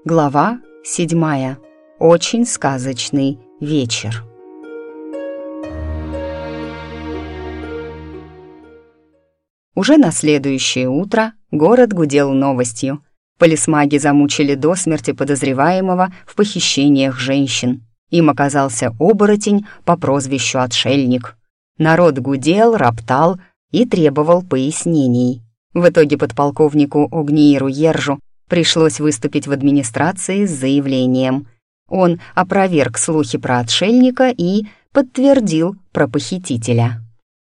Глава 7. Очень сказочный вечер. Уже на следующее утро город гудел новостью. Полисмаги замучили до смерти подозреваемого в похищениях женщин. Им оказался оборотень по прозвищу Отшельник. Народ гудел, роптал и требовал пояснений. В итоге подполковнику Огнииру Ержу пришлось выступить в администрации с заявлением. Он опроверг слухи про отшельника и подтвердил про похитителя.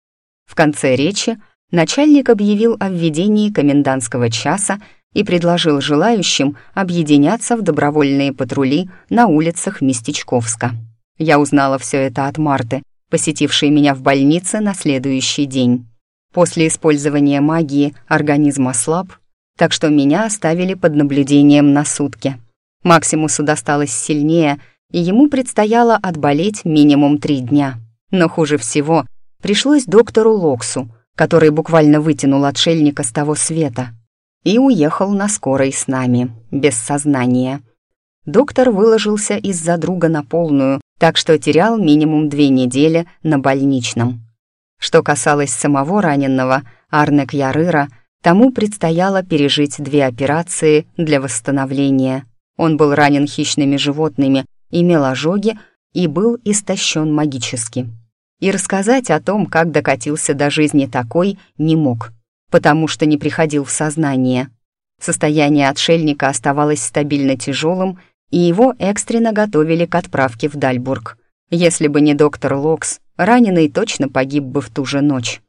В конце речи начальник объявил о введении комендантского часа и предложил желающим объединяться в добровольные патрули на улицах Местечковска. Я узнала все это от Марты, посетившей меня в больнице на следующий день. После использования магии организм ослаб, так что меня оставили под наблюдением на сутки. Максимусу досталось сильнее, и ему предстояло отболеть минимум 3 дня. Но хуже всего пришлось доктору Локсу, который буквально вытянул отшельника с того света и уехал на скорой с нами, без сознания. Доктор выложился из-за друга на полную, так что терял минимум 2 недели на больничном. Что касалось самого раненого, Арне Кьярыра, тому предстояло пережить 2 операции для восстановления. Он был ранен хищными животными, имел ожоги и был истощен магически. И рассказать о том, как докатился до жизни такой, не мог, потому что не приходил в сознание. Состояние отшельника оставалось стабильно тяжелым, и его экстренно готовили к отправке в Дальбург. Если бы не доктор Локс, раненый точно погиб бы в ту же ночь.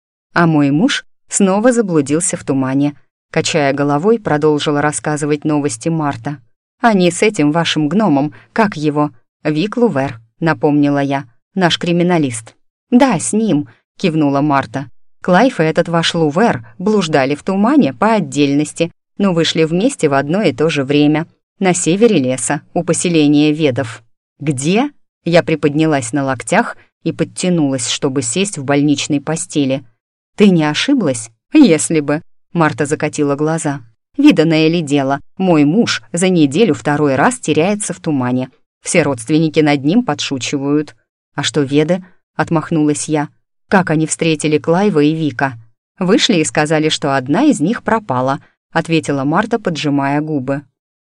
А мой муж снова заблудился в тумане. Качая головой, продолжила рассказывать новости Марта. «Они с этим вашим гномом, как его?» «Вик Лувер», — напомнила я, — «наш криминалист». «Да, с ним», — кивнула Марта. «Клайв и этот ваш Лувер блуждали в тумане по отдельности, но вышли вместе в одно и то же время, на севере леса, у поселения Ведов». «Где?» Я приподнялась на локтях и подтянулась, чтобы сесть в больничной постели. «Ты не ошиблась? Если бы...» Марта закатила глаза. «Виданное ли дело, мой муж за неделю 2 раз теряется в тумане. Все родственники над ним подшучивают». «А что Веды?» — отмахнулась я. «Как они встретили Клайва и Вика?» «Вышли и сказали, что одна из них пропала», — ответила Марта, поджимая губы.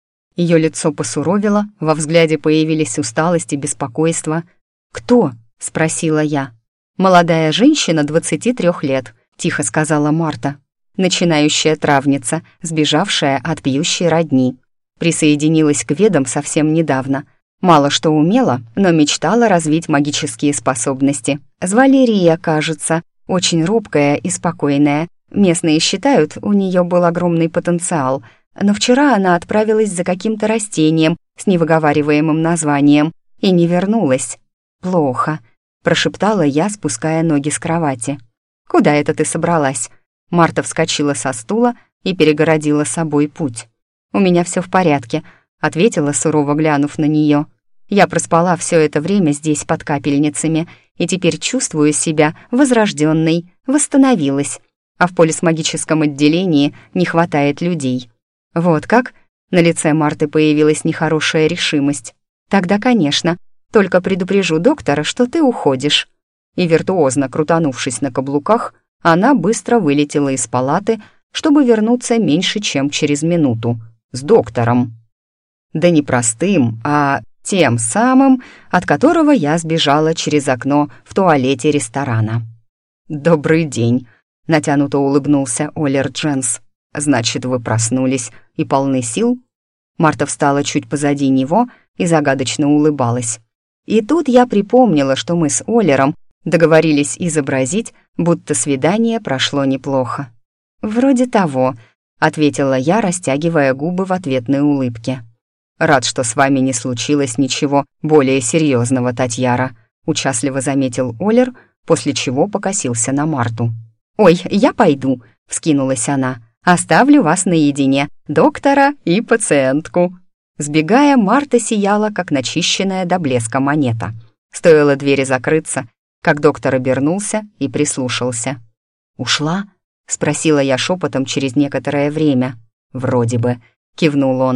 Ее лицо посуровило, во взгляде появились усталость и беспокойство. «Кто?» — спросила я. «Молодая женщина 23 лет», — тихо сказала Марта. «Начинающая травница, сбежавшая от пьющей родни. Присоединилась к ведам совсем недавно. Мало что умела, но мечтала развить магические способности. Звали Рия, кажется, очень робкая и спокойная. Местные считают, у нее был огромный потенциал. Но вчера она отправилась за каким-то растением с невыговариваемым названием и не вернулась. Плохо», — прошептала я, спуская ноги с кровати. «Куда это ты собралась?» Марта вскочила со стула и перегородила собой путь. «У меня все в порядке», — ответила, сурово глянув на нее. «Я проспала все это время здесь под капельницами и теперь чувствую себя возрожденной, восстановилась, а в полисмагическом отделении не хватает людей». «Вот как?» На лице Марты появилась нехорошая решимость. «Тогда, конечно, только предупрежу доктора, что ты уходишь». И виртуозно крутанувшись на каблуках, она быстро вылетела из палаты, чтобы вернуться меньше, чем через минуту. С доктором. Да не простым, а тем самым, от которого я сбежала через окно в туалете ресторана. «Добрый день», — натянуто улыбнулся Олер Дженс. «Значит, вы проснулись и полны сил?» Марта встала чуть позади него и загадочно улыбалась. И тут я припомнила, что мы с Олером договорились изобразить, будто свидание прошло неплохо. «Вроде того», — ответила я, растягивая губы в ответной улыбке. «Рад, что с вами не случилось ничего более серьезного, Татьяра», — участливо заметил Олер, после чего покосился на Марту. «Ой, я пойду», — вскинулась она. «Оставлю вас наедине, доктора и пациентку». Сбегая, Марта сияла, как начищенная до блеска монета. Стоило двери закрыться, как доктор обернулся и прислушался. «Ушла?» — спросила я шепотом через некоторое время. «Вроде бы», — кивнул он.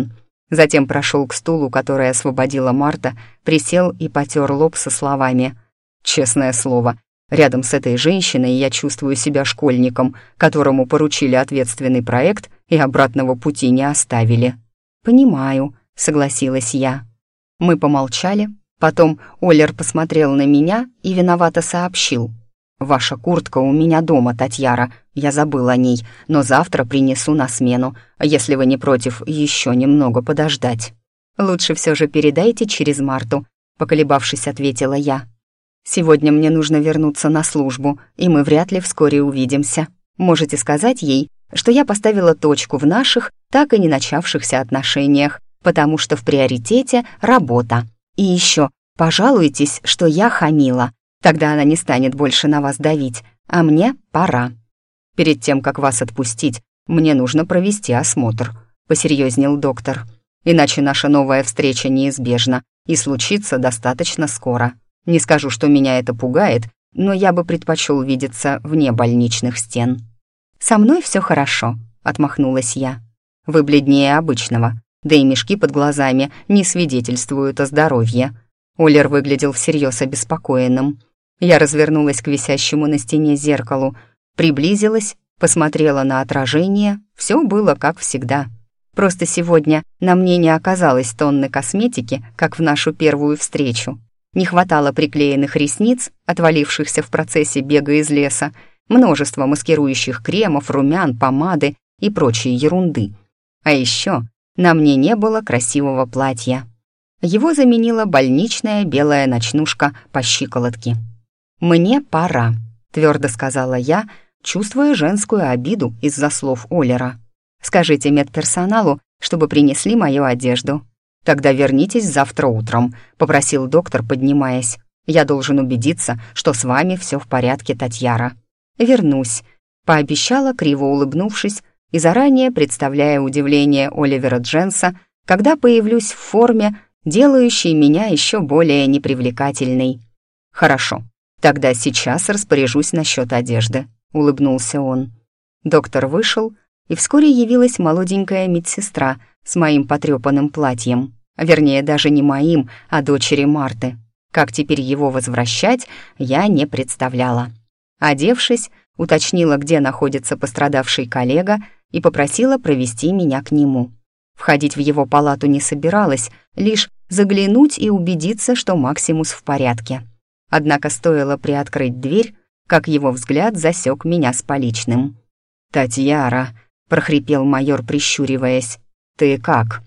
Затем прошел к стулу, который освободила Марта, присел и потер лоб со словами: «Честное слово, рядом с этой женщиной я чувствую себя школьником, которому поручили ответственный проект и обратного пути не оставили». «Понимаю», — согласилась я. Мы помолчали, потом Оллер посмотрел на меня и виновато сообщил: «Ваша куртка у меня дома, Татьяра, я забыл о ней, но завтра принесу на смену, если вы не против еще немного подождать». «Лучше все же передайте через Марту», — поколебавшись, ответила я. «Сегодня мне нужно вернуться на службу, и мы вряд ли вскоре увидимся. Можете сказать ей, что я поставила точку в наших, так и не начавшихся отношениях, потому что в приоритете работа. И еще пожалуйтесь, что я хамила. Тогда она не станет больше на вас давить, а мне пора. Перед тем, как вас отпустить, мне нужно провести осмотр», — посерьезнел доктор. «Иначе наша новая встреча неизбежна и случится достаточно скоро. Не скажу, что меня это пугает, но я бы предпочел видеться вне больничных стен». «Со мной все хорошо», — отмахнулась я. «Вы бледнее обычного, да и мешки под глазами не свидетельствуют о здоровье». Оллер выглядел всерьез обеспокоенным. Я развернулась к висящему на стене зеркалу, приблизилась, посмотрела на отражение, все было как всегда. Просто сегодня на мне не оказалось тонны косметики, как в нашу первую встречу. Не хватало приклеенных ресниц, отвалившихся в процессе бега из леса, множество маскирующих кремов, румян, помады и прочей ерунды. А еще на мне не было красивого платья. Его заменила больничная белая ночнушка по щиколотке. «Мне пора», — твердо сказала я, чувствуя женскую обиду из-за слов Оллера. «Скажите медперсоналу, чтобы принесли мою одежду». «Тогда вернитесь завтра утром», — попросил доктор, поднимаясь. «Я должен убедиться, что с вами все в порядке, Татьяра». «Вернусь», — пообещала, криво улыбнувшись, и заранее представляя удивление Оливера Дженса, когда появлюсь в форме, делающей меня еще более непривлекательной. «Хорошо, тогда сейчас распоряжусь насчет одежды», — улыбнулся он. Доктор вышел, и вскоре явилась молоденькая медсестра с моим потрепанным платьем. Вернее, даже не моим, а дочери Марты. Как теперь его возвращать, я не представляла. Одевшись, уточнила, где находится пострадавший коллега, и попросила провести меня к нему. Входить в его палату не собиралась, лишь заглянуть и убедиться, что Максимус в порядке. Однако стоило приоткрыть дверь, как его взгляд засек меня с поличным. «Татьяра», — прохрипел майор, прищуриваясь, — «ты как?»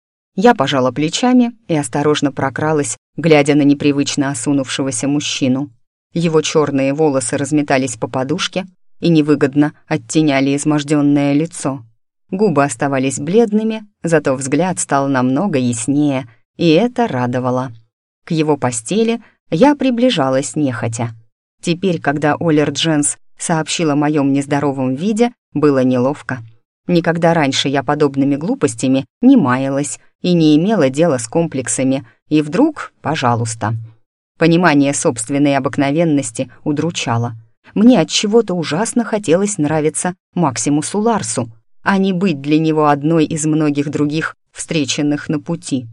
Я пожала плечами и осторожно прокралась, глядя на непривычно осунувшегося мужчину. Его черные волосы разметались по подушке и невыгодно оттеняли изможденное лицо. Губы оставались бледными, зато взгляд стал намного яснее, и это радовало. К его постели я приближалась нехотя. Теперь, когда Оллер Дженс сообщил о моем нездоровом виде, было неловко. Никогда раньше я подобными глупостями не маялась и не имела дела с комплексами, и вдруг, пожалуйста. Понимание собственной обыкновенности удручало. Мне от чего-то ужасно хотелось нравиться Максимусу Ларсу, а не быть для него одной из многих других, встреченных на пути.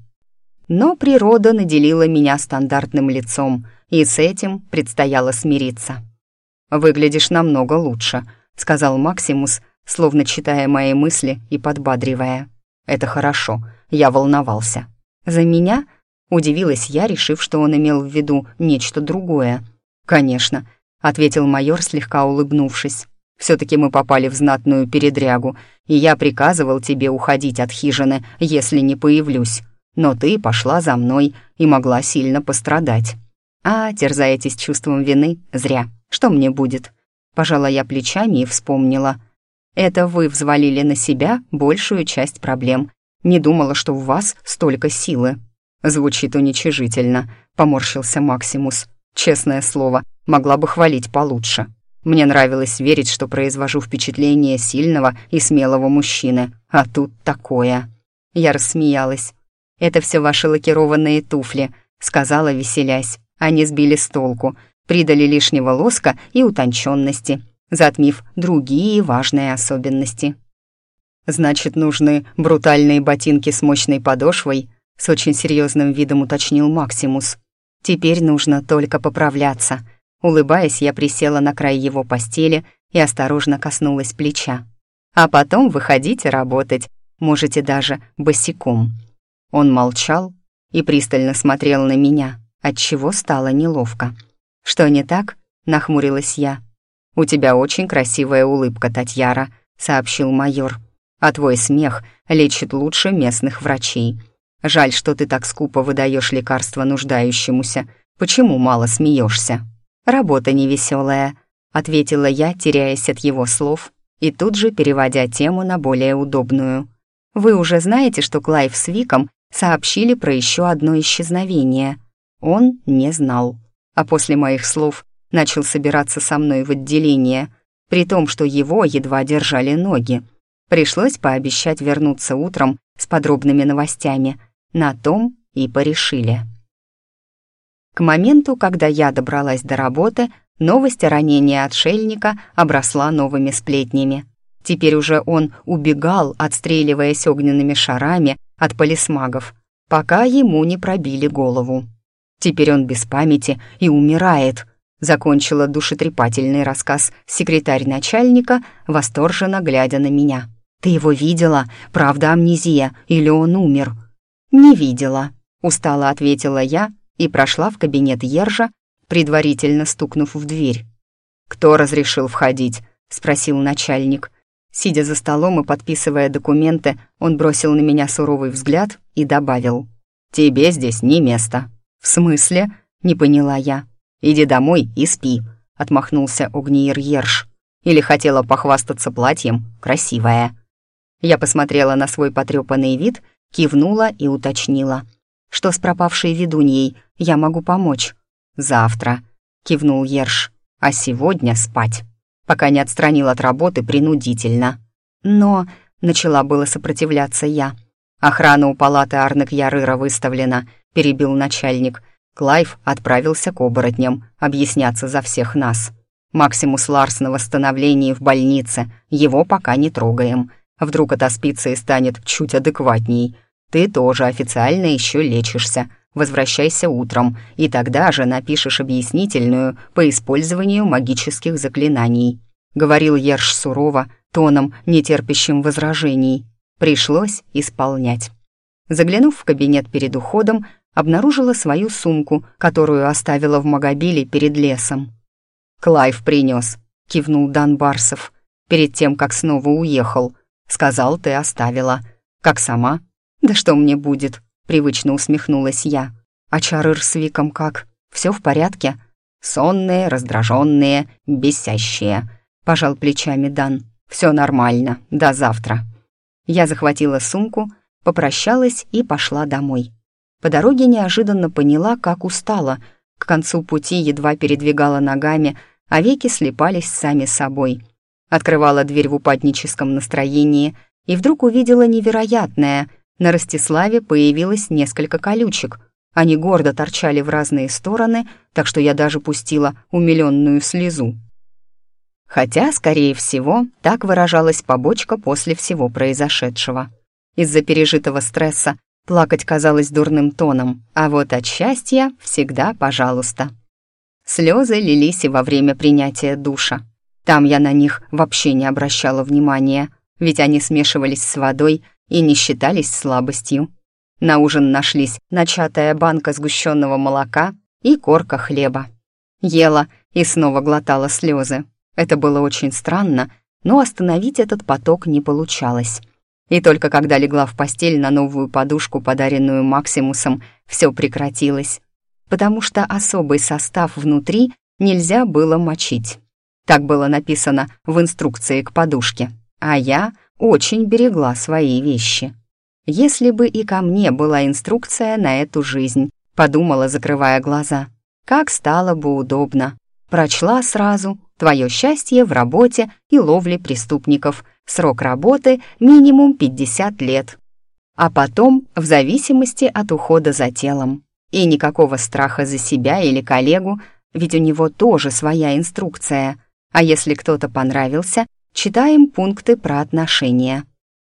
Но природа наделила меня стандартным лицом, и с этим предстояло смириться. «Выглядишь намного лучше», — сказал Максимус, словно читая мои мысли и подбадривая. «Это хорошо, я волновался». «За меня?» — удивилась я, решив, что он имел в виду нечто другое. «Конечно», — ответил майор, слегка улыбнувшись. «Все-таки мы попали в знатную передрягу, и я приказывал тебе уходить от хижины, если не появлюсь. Но ты пошла за мной и могла сильно пострадать». «А, терзаетесь чувством вины? Зря. Что мне будет?» Пожала я плечами и вспомнила. «Это вы взвалили на себя большую часть проблем. Не думала, что у вас столько силы». «Звучит уничижительно», — поморщился Максимус. «Честное слово, могла бы хвалить получше. Мне нравилось верить, что произвожу впечатление сильного и смелого мужчины, а тут такое». Я рассмеялась. «Это все ваши лакированные туфли», — сказала, веселясь. Они сбили с толку, придали лишнего лоска и утонченности, затмив другие важные особенности. «Значит, нужны брутальные ботинки с мощной подошвой?» — с очень серьезным видом уточнил Максимус. «Теперь нужно только поправляться». Улыбаясь, я присела на край его постели и осторожно коснулась плеча. «А потом выходите работать, можете даже босиком». Он молчал и пристально смотрел на меня, отчего стало неловко. «Что не так?» — нахмурилась я. «У тебя очень красивая улыбка, Татьяра», — сообщил майор. «А твой смех лечит лучше местных врачей. Жаль, что ты так скупо выдаешь лекарства нуждающемуся. Почему мало смеешься?» «Работа невеселая», — ответила я, теряясь от его слов, и тут же переводя тему на более удобную. «Вы уже знаете, что Клайв с Виком сообщили про еще одно исчезновение?» Он не знал, а после моих слов начал собираться со мной в отделение, при том, что его едва держали ноги. Пришлось пообещать вернуться утром с подробными новостями. На том и порешили. К моменту, когда я добралась до работы, новость о ранении отшельника обросла новыми сплетнями. Теперь уже он убегал, отстреливаясь огненными шарами от полисмагов, пока ему не пробили голову. «Теперь он без памяти и умирает», — закончила душетрепательный рассказ секретарь начальника, восторженно глядя на меня. «Ты его видела? Правда амнезия? Или он умер?» «Не видела», — устало ответила я и прошла в кабинет Ержа, предварительно стукнув в дверь. «Кто разрешил входить?» — спросил начальник. Сидя за столом и подписывая документы, он бросил на меня суровый взгляд и добавил: «Тебе здесь не место». «В смысле?» — не поняла я. «Иди домой и спи», — отмахнулся Огниер Ерш. «Или хотела похвастаться платьем? Красивая». Я посмотрела на свой потрепанный вид, кивнула и уточнила: «Что с пропавшей ведуньей? Я могу помочь». «Завтра», — кивнул Ерш, «а сегодня спать, пока не отстранил от работы принудительно». «Но...» — начала было сопротивляться я. «Охрана у палаты Арнек-Ярыра выставлена», — перебил начальник. «Клайв отправился к оборотням объясняться за всех нас. Максимус Ларс на восстановлении в больнице, его пока не трогаем. Вдруг отоспится и станет чуть адекватней. Ты тоже официально еще лечишься. Возвращайся утром, и тогда же напишешь объяснительную по использованию магических заклинаний», — говорил Ерш сурово, тоном, нетерпящим возражений. Пришлось исполнять. Заглянув в кабинет перед уходом, обнаружила свою сумку, которую оставила в Магобиле перед лесом. «Клайв принес», — кивнул Дан Барсов, перед тем, как снова уехал. «Сказал, ты оставила. Как сама?» «Да что мне будет?» — привычно усмехнулась я. «А Чарыр с Виком как? Все в порядке?» «Сонные, раздраженные, бесящие», — пожал плечами Дан. «Все нормально, до завтра». Я захватила сумку, попрощалась и пошла домой. По дороге неожиданно поняла, как устала. К концу пути едва передвигала ногами, а веки слипались сами собой. Открывала дверь в упадническом настроении и вдруг увидела невероятное. На Ростиславе появилось несколько колючек. Они гордо торчали в разные стороны, так что я даже пустила умилённую слезу. Хотя, скорее всего, так выражалась побочка после всего произошедшего. Из-за пережитого стресса плакать казалось дурным тоном, а вот от счастья всегда пожалуйста. Слезы лились и во время принятия душа. Там я на них вообще не обращала внимания, ведь они смешивались с водой и не считались слабостью. На ужин нашлись начатая банка сгущенного молока и корка хлеба. Ела и снова глотала слезы. Это было очень странно, но остановить этот поток не получалось. И только когда легла в постель на новую подушку, подаренную Максимусом, все прекратилось, потому что особый состав внутри нельзя было мочить. Так было написано в инструкции к подушке, а я очень берегла свои вещи. Если бы и ко мне была инструкция на эту жизнь, подумала, закрывая глаза, как стало бы удобно. Прочла сразу: твое счастье в работе и ловле преступников, срок работы минимум 50 лет. А потом в зависимости от ухода за телом. И никакого страха за себя или коллегу, ведь у него тоже своя инструкция. А если кто-то понравился, читаем пункты про отношения.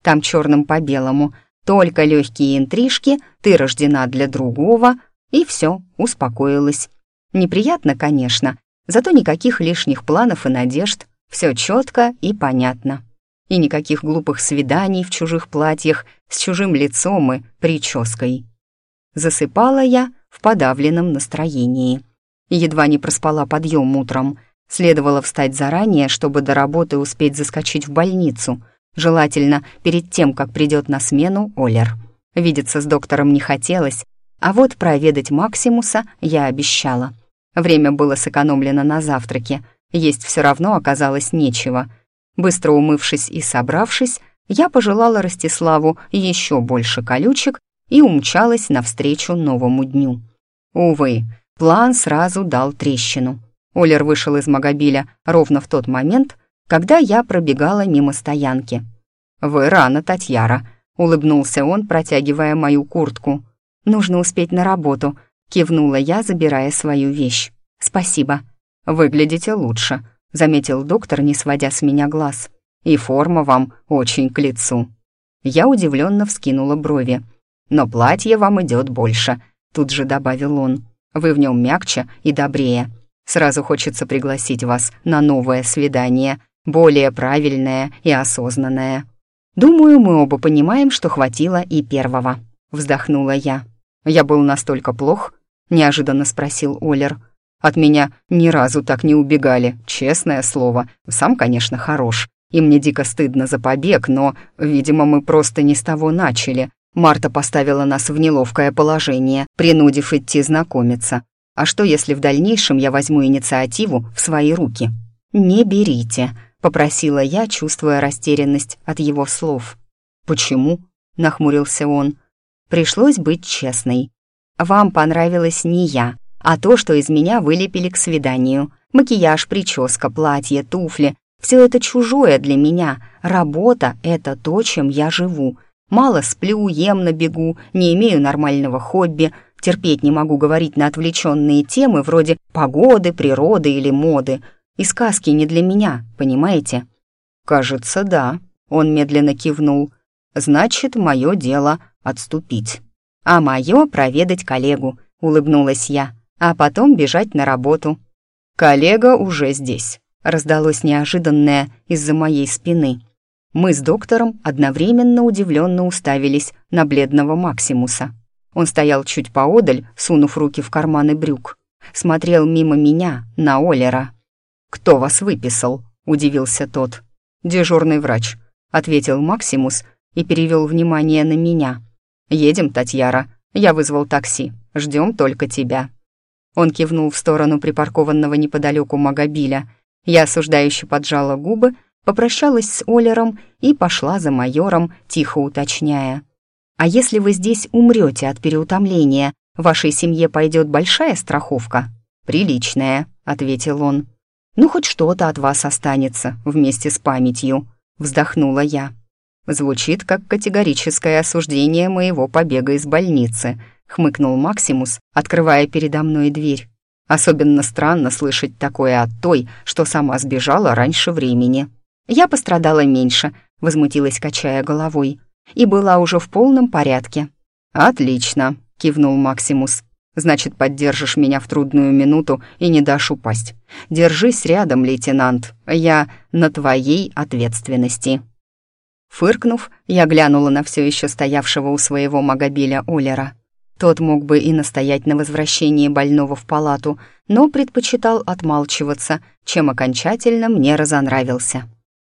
Там черным по белому. Только легкие интрижки, ты рождена для другого, и все, успокоилась. Неприятно, конечно, зато никаких лишних планов и надежд, все четко и понятно. И никаких глупых свиданий в чужих платьях с чужим лицом и прической. Засыпала я в подавленном настроении. Едва не проспала подъем утром. Следовало встать заранее, чтобы до работы успеть заскочить в больницу. Желательно перед тем, как придет на смену Олер. Видеться с доктором не хотелось, а вот проведать Максимуса я обещала. Время было сэкономлено на завтраке, есть все равно оказалось нечего. Быстро умывшись и собравшись, я пожелала Ростиславу еще больше колючек и умчалась навстречу новому дню. Увы, план сразу дал трещину. Олер вышел из Магобиля ровно в тот момент, когда я пробегала мимо стоянки. «Вы рано, Татьяра», — улыбнулся он, протягивая мою куртку. «Нужно успеть на работу», — кивнула я, забирая свою вещь. «Спасибо». «Выглядите лучше», — заметил доктор, не сводя с меня глаз. «И форма вам очень к лицу». Я удивленно вскинула брови. «Но платье вам идет больше», — тут же добавил он. «Вы в нем мягче и добрее. Сразу хочется пригласить вас на новое свидание, более правильное и осознанное». «Думаю, мы оба понимаем, что хватило и первого», — вздохнула я. «Я был настолько плох?» — неожиданно спросил Олер. «От меня ни разу так не убегали, честное слово. Сам, конечно, хорош, и мне дико стыдно за побег, но, видимо, мы просто не с того начали. Марта поставила нас в неловкое положение, принудив идти знакомиться. А что, если в дальнейшем я возьму инициативу в свои руки?» «Не берите», — попросила я, чувствуя растерянность от его слов. «Почему?» — нахмурился он. «Пришлось быть честной. Вам понравилась не я, а то, что из меня вылепили к свиданию. Макияж, прическа, платье, туфли — все это чужое для меня. Работа — это то, чем я живу. Мало сплю, ем на бегу, не имею нормального хобби, терпеть не могу говорить на отвлеченные темы вроде погоды, природы или моды. И сказки не для меня, понимаете?» «Кажется, да», — он медленно кивнул. «Значит, мое дело отступить». «А мое проведать коллегу», — улыбнулась я, «а потом бежать на работу». «Коллега уже здесь», — раздалось неожиданное из-за моей спины. Мы с доктором одновременно удивленно уставились на бледного Максимуса. Он стоял чуть поодаль, сунув руки в карманы брюк. Смотрел мимо меня на Олера. «Кто вас выписал?» — удивился тот. «Дежурный врач», — ответил Максимус и перевел внимание на меня. «Едем, Татьяра. Я вызвал такси. Ждем только тебя». Он кивнул в сторону припаркованного неподалеку Магобиля. Я осуждающе поджала губы, попрощалась с Олером и пошла за майором, тихо уточняя. «А если вы здесь умрете от переутомления, вашей семье пойдет большая страховка?» «Приличная», — ответил он. «Ну, хоть что-то от вас останется вместе с памятью», — вздохнула я. «Звучит как категорическое осуждение моего побега из больницы», — хмыкнул Максимус, открывая передо мной дверь. «Особенно странно слышать такое от той, что сама сбежала раньше времени». «Я пострадала меньше», — возмутилась, качая головой, «и была уже в полном порядке». «Отлично», — кивнул Максимус. «Значит, поддержишь меня в трудную минуту и не дашь упасть. Держись рядом, лейтенант, я на твоей ответственности». Фыркнув, я глянула на все еще стоявшего у своего Магобиля Олера. Тот мог бы и настоять на возвращении больного в палату, но предпочитал отмалчиваться, чем окончательно мне разонравился.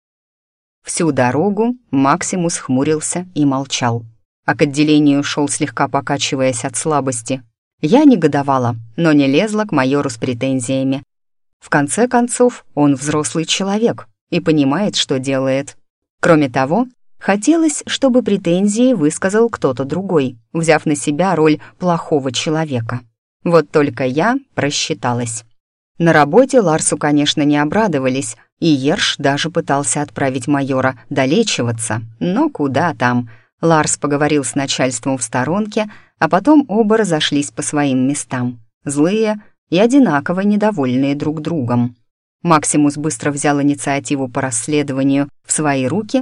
Всю дорогу Максимус хмурился и молчал, а к отделению шел, слегка покачиваясь от слабости. Я негодовала, но не лезла к майору с претензиями. В конце концов, он взрослый человек и понимает, что делает. Кроме того, хотелось, чтобы претензии высказал кто-то другой, взяв на себя роль плохого человека. Вот только я просчиталась. На работе Ларсу, конечно, не обрадовались, и Ерш даже пытался отправить майора долечиваться, но куда там. Ларс поговорил с начальством в сторонке, а потом оба разошлись по своим местам, злые и одинаково недовольные друг другом. Максимус быстро взял инициативу по расследованию в свои руки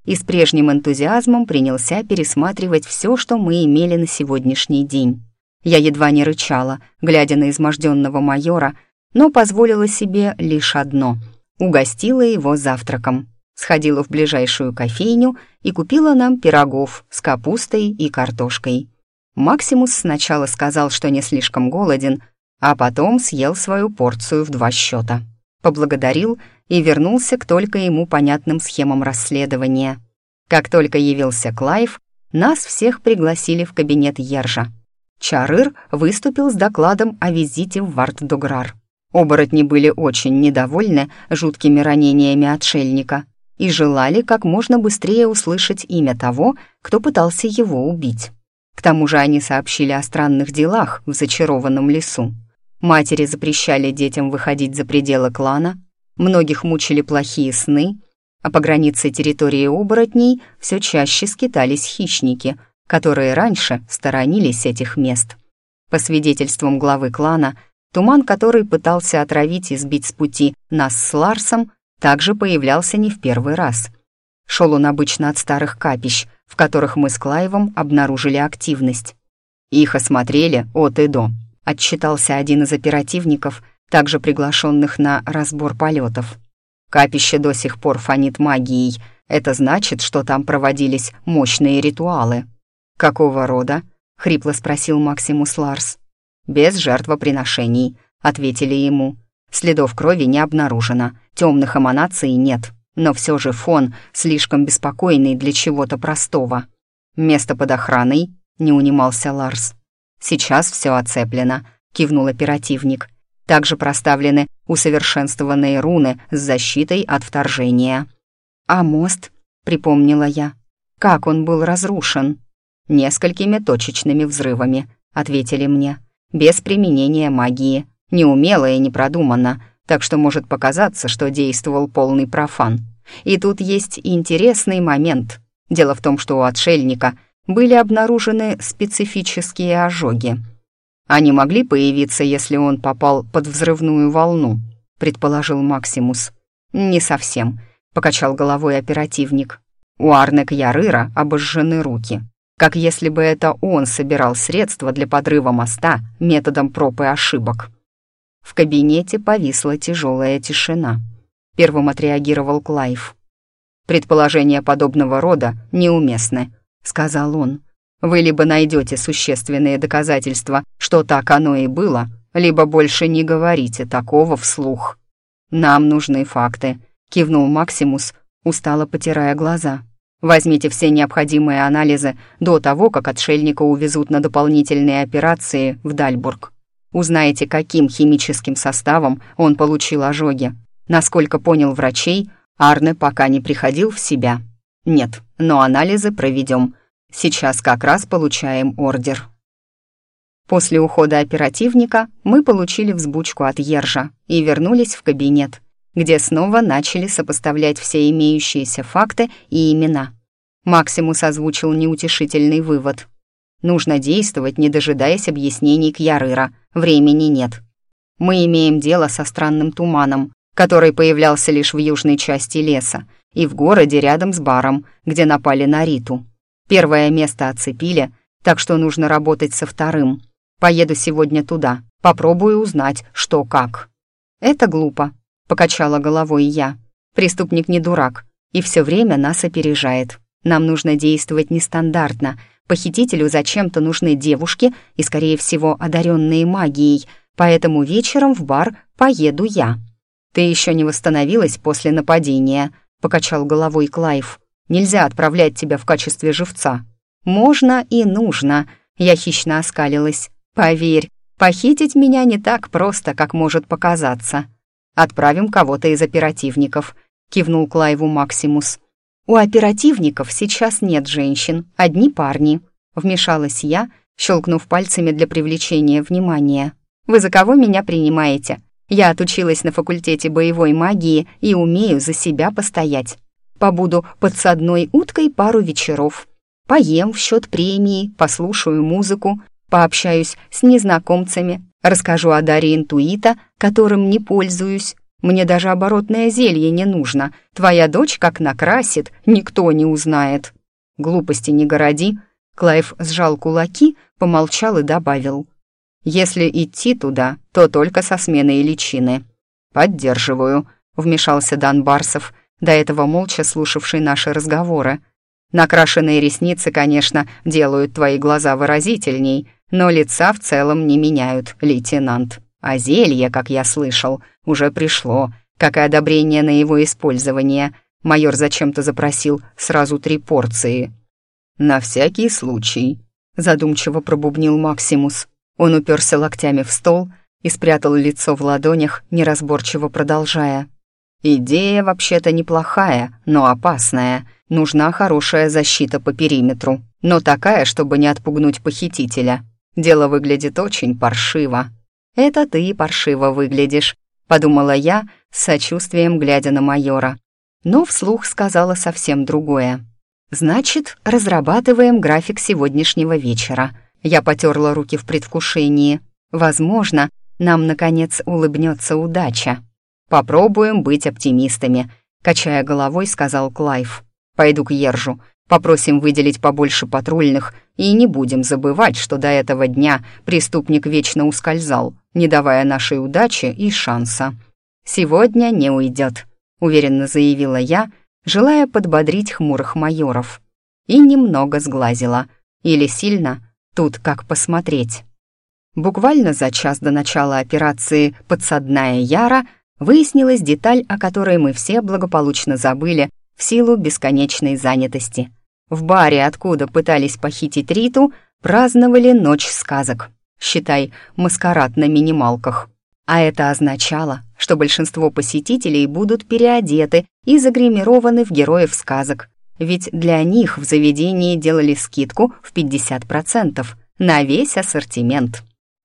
и с прежним энтузиазмом принялся пересматривать все, что мы имели на сегодняшний день. Я едва не рычала, глядя на изможденного майора, но позволила себе лишь одно — угостила его завтраком. Сходила в ближайшую кофейню и купила нам пирогов с капустой и картошкой. Максимус сначала сказал, что не слишком голоден, а потом съел свою порцию в 2 счета. Поблагодарил и вернулся к только ему понятным схемам расследования. Как только явился Клайв, нас всех пригласили в кабинет Ержа. Чарыр выступил с докладом о визите в Вард-Дограр. Оборотни были очень недовольны жуткими ранениями отшельника и желали как можно быстрее услышать имя того, кто пытался его убить. К тому же они сообщили о странных делах в зачарованном лесу. Матери запрещали детям выходить за пределы клана, многих мучили плохие сны, а по границе территории оборотней все чаще скитались хищники, которые раньше сторонились этих мест. По свидетельствам главы клана, туман, который пытался отравить и сбить с пути нас с Ларсом, также появлялся не в первый раз. Шел он обычно от старых капищ, в которых мы с Клайвом обнаружили активность. Их осмотрели от и до, отчитался один из оперативников, также приглашенных на разбор полетов. Капище до сих пор фонит магией. Это значит, что там проводились мощные ритуалы. «Какого рода?» — хрипло спросил Максимус Ларс. «Без жертвоприношений», — ответили ему. «Следов крови не обнаружено, темных эманаций нет, но все же фон слишком беспокойный для чего-то простого». «Место под охраной?» — не унимался Ларс. «Сейчас все оцеплено», — кивнул оперативник. «Также проставлены усовершенствованные руны с защитой от вторжения». «А мост?» — припомнила я. «Как он был разрушен?» «Несколькими точечными взрывами», — ответили мне. «Без применения магии. Неумело и непродуманно, так что может показаться, что действовал полный профан. И тут есть интересный момент. Дело в том, что у отшельника были обнаружены специфические ожоги. Они могли появиться, если он попал под взрывную волну», — предположил Максимус. «Не совсем», — покачал головой оперативник. «У Арнек Ярыра обожжены руки, как если бы это он собирал средства для подрыва моста методом проб и ошибок». В кабинете повисла тяжелая тишина. Первым отреагировал Клайв. «Предположения подобного рода неуместны», — сказал он. «Вы либо найдете существенные доказательства, что так оно и было, либо больше не говорите такого вслух». «Нам нужны факты», — кивнул Максимус, устало потирая глаза. «Возьмите все необходимые анализы до того, как отшельника увезут на дополнительные операции в Дальбург. Узнаете, каким химическим составом он получил ожоги. Насколько понял врачей, Арне пока не приходил в себя. Нет, но анализы проведем. Сейчас как раз получаем ордер». После ухода оперативника мы получили взбучку от Ержа и вернулись в кабинет, где снова начали сопоставлять все имеющиеся факты и имена. Максимус озвучил неутешительный вывод. «Нужно действовать, не дожидаясь объяснений Кьярыра. Времени нет. Мы имеем дело со странным туманом, который появлялся лишь в южной части леса и в городе рядом с баром, где напали на Риту. Первое место оцепили, так что нужно работать со вторым. Поеду сегодня туда, попробую узнать, что как». «Это глупо», — покачала головой я. «Преступник не дурак и все время нас опережает. Нам нужно действовать нестандартно. Похитителю зачем-то нужны девушки и, скорее всего, одаренные магией, поэтому вечером в бар поеду я». «Ты еще не восстановилась после нападения», — покачал головой Клайв. «Нельзя отправлять тебя в качестве живца». «Можно и нужно», — я хищно оскалилась. «Поверь, похитить меня не так просто, как может показаться». «Отправим кого-то из оперативников», — кивнул Клайву Максимус. «У оперативников сейчас нет женщин, одни парни», — вмешалась я, щелкнув пальцами для привлечения внимания. «Вы за кого меня принимаете? Я отучилась на факультете боевой магии и умею за себя постоять. Побуду подсадной уткой пару вечеров. Поем в счет премии, послушаю музыку, пообщаюсь с незнакомцами, расскажу о даре интуита, которым не пользуюсь, Мне даже оборотное зелье не нужно. Твоя дочь как накрасит, никто не узнает». «Глупости не городи». Клайв сжал кулаки, помолчал и добавил. «Если идти туда, то только со сменой личины». «Поддерживаю», — вмешался Дан Барсов, до этого молча слушавший наши разговоры. «Накрашенные ресницы, конечно, делают твои глаза выразительней, но лица в целом не меняют, лейтенант. А зелье, как я слышал, уже пришло, как и одобрение на его использование. Майор зачем-то запросил сразу 3 порции». «На всякий случай», — задумчиво пробубнил Максимус. Он уперся локтями в стол и спрятал лицо в ладонях, неразборчиво продолжая. «Идея вообще-то неплохая, но опасная. Нужна хорошая защита по периметру, но такая, чтобы не отпугнуть похитителя. Дело выглядит очень паршиво». «Это ты паршиво выглядишь», — подумала я, с сочувствием глядя на майора. Но вслух сказала совсем другое. «Значит, разрабатываем график сегодняшнего вечера». Я потерла руки в предвкушении. «Возможно, нам, наконец, улыбнется удача». «Попробуем быть оптимистами», — качая головой, сказал Клайв. «Пойду к Ержу, попросим выделить побольше патрульных, и не будем забывать, что до этого дня преступник вечно ускользал, не давая нашей удачи и шанса». «Сегодня не уйдет», — уверенно заявила я, желая подбодрить хмурых майоров. И немного сглазила. Или сильно, тут как посмотреть. Буквально за час до начала операции «Подсадная Яра» выяснилась деталь, о которой мы все благополучно забыли в силу бесконечной занятости. В баре, откуда пытались похитить Риту, праздновали Ночь сказок. Считай, маскарад на минималках. А это означало, что большинство посетителей будут переодеты и загримированы в героев сказок. Ведь для них в заведении делали скидку в 50% на весь ассортимент.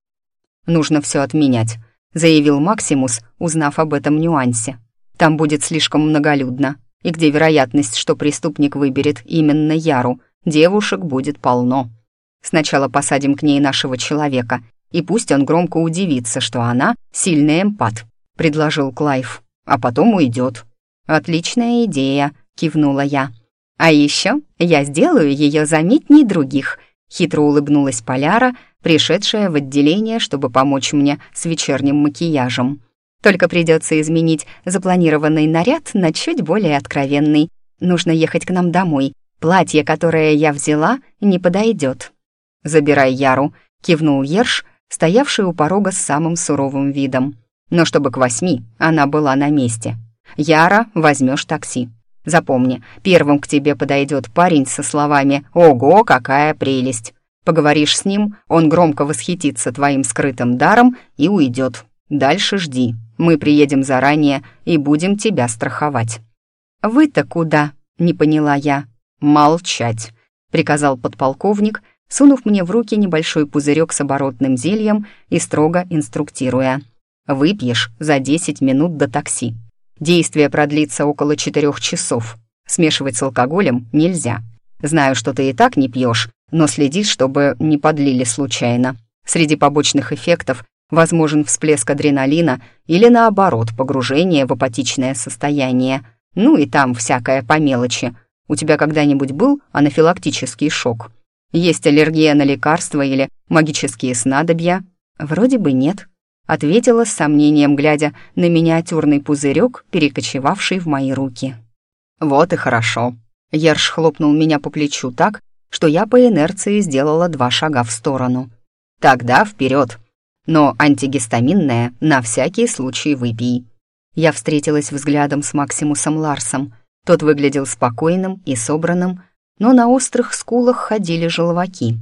«Нужно все отменять», — заявил Максимус, узнав об этом нюансе. «Там будет слишком многолюдно, и где вероятность, что преступник выберет именно Яру, девушек будет полно. Сначала посадим к ней нашего человека, и пусть он громко удивится, что она сильный эмпат», — предложил Клайв, «а потом уйдет». «Отличная идея», — кивнула я. «А еще я сделаю ее заметней других», — хитро улыбнулась Поляра, пришедшая в отделение, чтобы помочь мне с вечерним макияжем. «Только придется изменить запланированный наряд на чуть более откровенный. Нужно ехать к нам домой. Платье, которое я взяла, не подойдет». «Забирай Яру», — кивнул Ерш, стоявший у порога с самым суровым видом. «Но чтобы к 8 она была на месте. Яра, возьмешь такси. Запомни, первым к тебе подойдет парень со словами «Ого, какая прелесть!». Поговоришь с ним, он громко восхитится твоим скрытым даром и уйдет. Дальше жди. Мы приедем заранее и будем тебя страховать». «Вы-то куда?» — не поняла я. «Молчать», — приказал подполковник, сунув мне в руки небольшой пузырек с оборотным зельем и строго инструктируя. «Выпьешь за 10 минут до такси. Действие продлится около 4 часов. Смешивать с алкоголем нельзя. Знаю, что ты и так не пьешь, но следи, чтобы не подлили случайно. Среди побочных эффектов возможен всплеск адреналина или, наоборот, погружение в апатичное состояние. Ну и там всякое по мелочи. У тебя когда-нибудь был анафилактический шок? Есть аллергия на лекарства или магические снадобья?» «Вроде бы нет», — ответила с сомнением, глядя на миниатюрный пузырек, перекочевавший в мои руки. «Вот и хорошо». Ерш хлопнул меня по плечу так, что я по инерции сделала 2 шага в сторону. «Тогда вперед. Но антигистаминное на всякий случай выпей». Я встретилась взглядом с Максимусом Ларсом. Тот выглядел спокойным и собранным, но на острых скулах ходили желваки.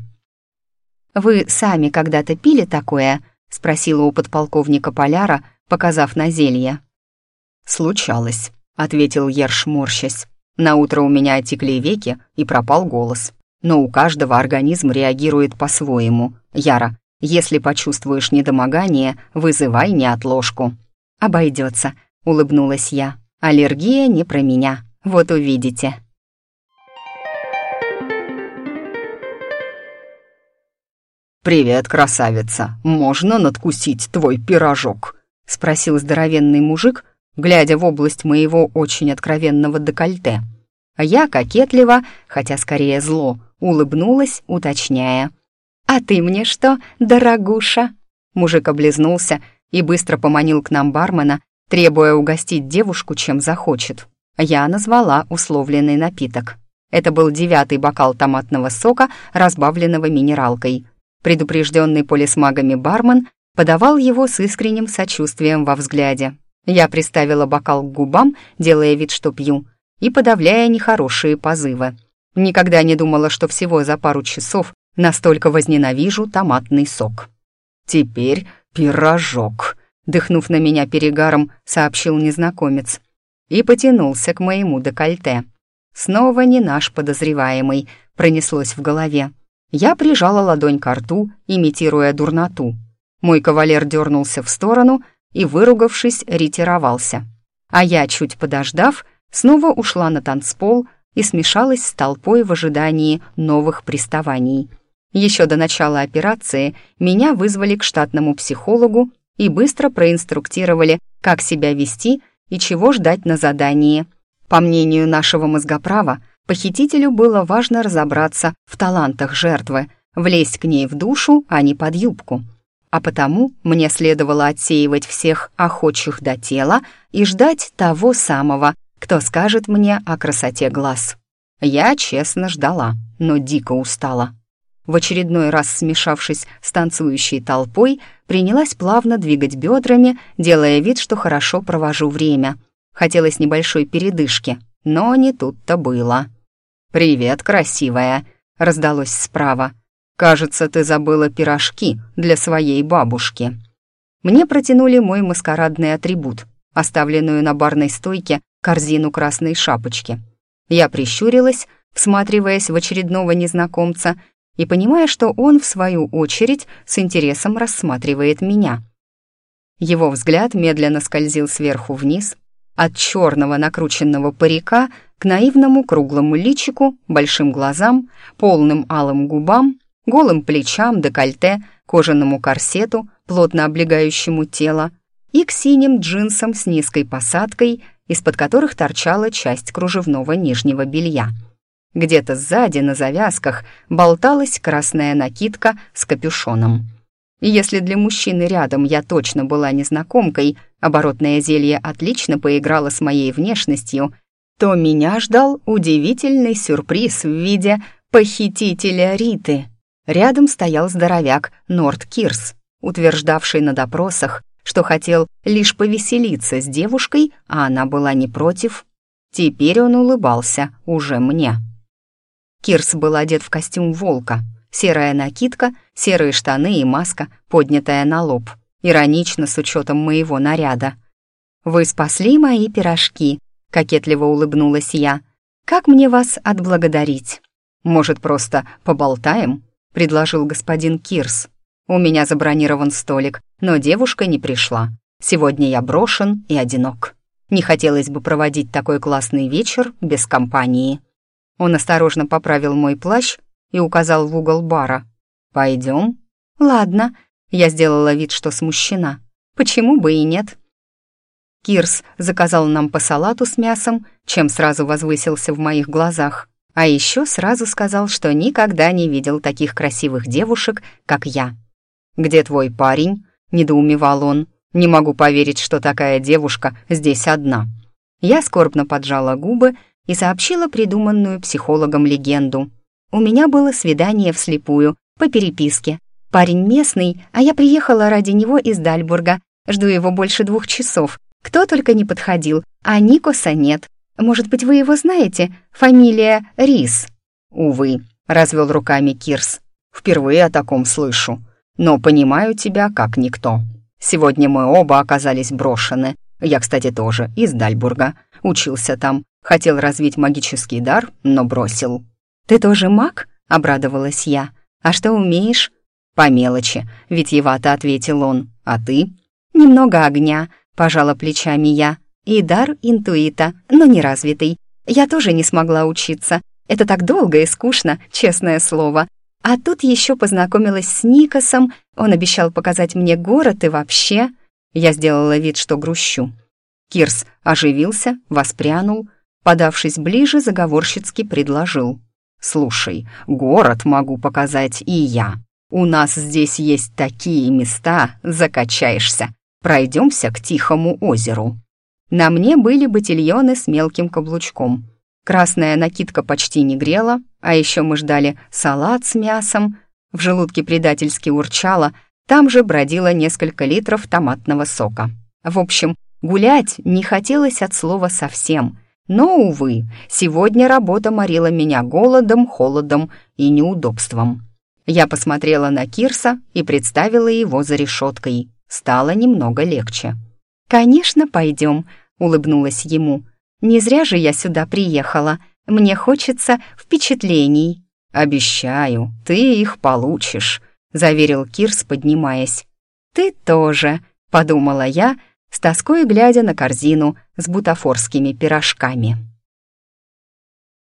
«Вы сами когда-то пили такое?» — спросила у подполковника Поляра, показав на зелье. «Случалось», — ответил Ерш, морщась. «Наутро у меня отекли веки и пропал голос. Но у каждого организм реагирует по-своему. Яра, если почувствуешь недомогание, вызывай неотложку». «Обойдется», — улыбнулась я. «Аллергия не про меня. Вот увидите». «Привет, красавица! Можно надкусить твой пирожок?» — спросил здоровенный мужик, глядя в область моего очень откровенного декольте. Я кокетливо, хотя скорее зло, улыбнулась, уточняя: «А ты мне что, дорогуша?» Мужик облизнулся и быстро поманил к нам бармена, требуя угостить девушку, чем захочет. Я назвала условленный напиток. Это был 9-й бокал томатного сока, разбавленного минералкой. Предупрежденный полисмагами бармен подавал его с искренним сочувствием во взгляде. Я приставила бокал к губам, делая вид, что пью, и подавляя нехорошие позывы. Никогда не думала, что всего за пару часов настолько возненавижу томатный сок. «Теперь пирожок», — дыхнув на меня перегаром, сообщил незнакомец и потянулся к моему декольте. «Снова не наш подозреваемый», — пронеслось в голове. Я прижала ладонь ко рту, имитируя дурноту. Мой кавалер дернулся в сторону и, выругавшись, ретировался. А я, чуть подождав, снова ушла на танцпол и смешалась с толпой в ожидании новых приставаний. Еще до начала операции меня вызвали к штатному психологу и быстро проинструктировали, как себя вести и чего ждать на задании. По мнению нашего мозгоправа, похитителю было важно разобраться в талантах жертвы, влезть к ней в душу, а не под юбку. А потому мне следовало отсеивать всех охочих до тела и ждать того самого, кто скажет мне о красоте глаз. Я честно ждала, но дико устала. В очередной раз, смешавшись с танцующей толпой, принялась плавно двигать бедрами, делая вид, что хорошо провожу время. Хотелось небольшой передышки, но не тут-то было. «Привет, красивая!» — раздалось справа. «Кажется, ты забыла пирожки для своей бабушки». Мне протянули мой маскарадный атрибут, оставленную на барной стойке корзину красной шапочки. Я прищурилась, всматриваясь в очередного незнакомца и понимая, что он, в свою очередь, с интересом рассматривает меня. Его взгляд медленно скользил сверху вниз, от черного накрученного парика к наивному круглому личику, большим глазам, полным алым губам, голым плечам, декольте, кожаному корсету, плотно облегающему тело, и к синим джинсам с низкой посадкой, из-под которых торчала часть кружевного нижнего белья. Где-то сзади на завязках болталась красная накидка с капюшоном. И если для мужчины рядом я точно была незнакомкой, оборотное зелье отлично поиграло с моей внешностью, то меня ждал удивительный сюрприз в виде похитителя Риты. Рядом стоял здоровяк Норд Кирс, утверждавший на допросах, что хотел лишь повеселиться с девушкой, а она была не против. Теперь он улыбался уже мне. Кирс был одет в костюм волка, серая накидка, серые штаны и маска, поднятая на лоб, иронично с учетом моего наряда. «Вы спасли мои пирожки», — кокетливо улыбнулась я. «Как мне вас отблагодарить?» «Может, просто поболтаем?» — предложил господин Кирс. «У меня забронирован столик, но девушка не пришла. Сегодня я брошен и одинок. Не хотелось бы проводить такой классный вечер без компании». Он осторожно поправил мой плащ и указал в угол бара. «Пойдем?» «Ладно», — я сделала вид, что смущена. «Почему бы и нет?» Кирс заказал нам по салату с мясом, чем сразу возвысился в моих глазах. А еще сразу сказал, что никогда не видел таких красивых девушек, как я. «Где твой парень?» — недоумевал он. «Не могу поверить, что такая девушка здесь одна». Я скорбно поджала губы и сообщила придуманную психологом легенду. У меня было свидание вслепую, по переписке. Парень местный, а я приехала ради него из Дальбурга. Жду его больше 2 часов. Кто только не подходил, а Никоса нет. Может быть, вы его знаете? Фамилия Рис». «Увы», — развел руками Кирс. «Впервые о таком слышу. Но понимаю тебя как никто. Сегодня мы оба оказались брошены. Я, кстати, тоже из Дальбурга. Учился там. Хотел развить магический дар, но бросил». «Ты тоже маг?» — обрадовалась я. «А что умеешь?» «По мелочи», — витьевато ответил он. «А ты?» «Немного огня», — пожала плечами я. «И дар интуита, но неразвитый. Я тоже не смогла учиться. Это так долго и скучно, честное слово. А тут еще познакомилась с Никосом. Он обещал показать мне город и вообще...» Я сделала вид, что грущу. Кирс оживился, воспрянул, подавшись ближе, заговорщицки предложил. «Слушай, город могу показать и я. У нас здесь есть такие места, закачаешься. Пройдемся к Тихому озеру». На мне были ботильоны с мелким каблучком. Красная накидка почти не грела, а еще мы ждали салат с мясом. В желудке предательски урчало, там же бродило несколько литров томатного сока. В общем, гулять не хотелось от слова совсем. Но, увы, сегодня работа морила меня голодом, холодом и неудобством. Я посмотрела на Кирса и представила его за решеткой. Стало немного легче. «Конечно, пойдем», — улыбнулась ему. «Не зря же я сюда приехала. Мне хочется впечатлений». «Обещаю, ты их получишь», — заверил Кирс, поднимаясь. «Ты тоже», — подумала я, с тоской глядя на корзину с бутафорскими пирожками.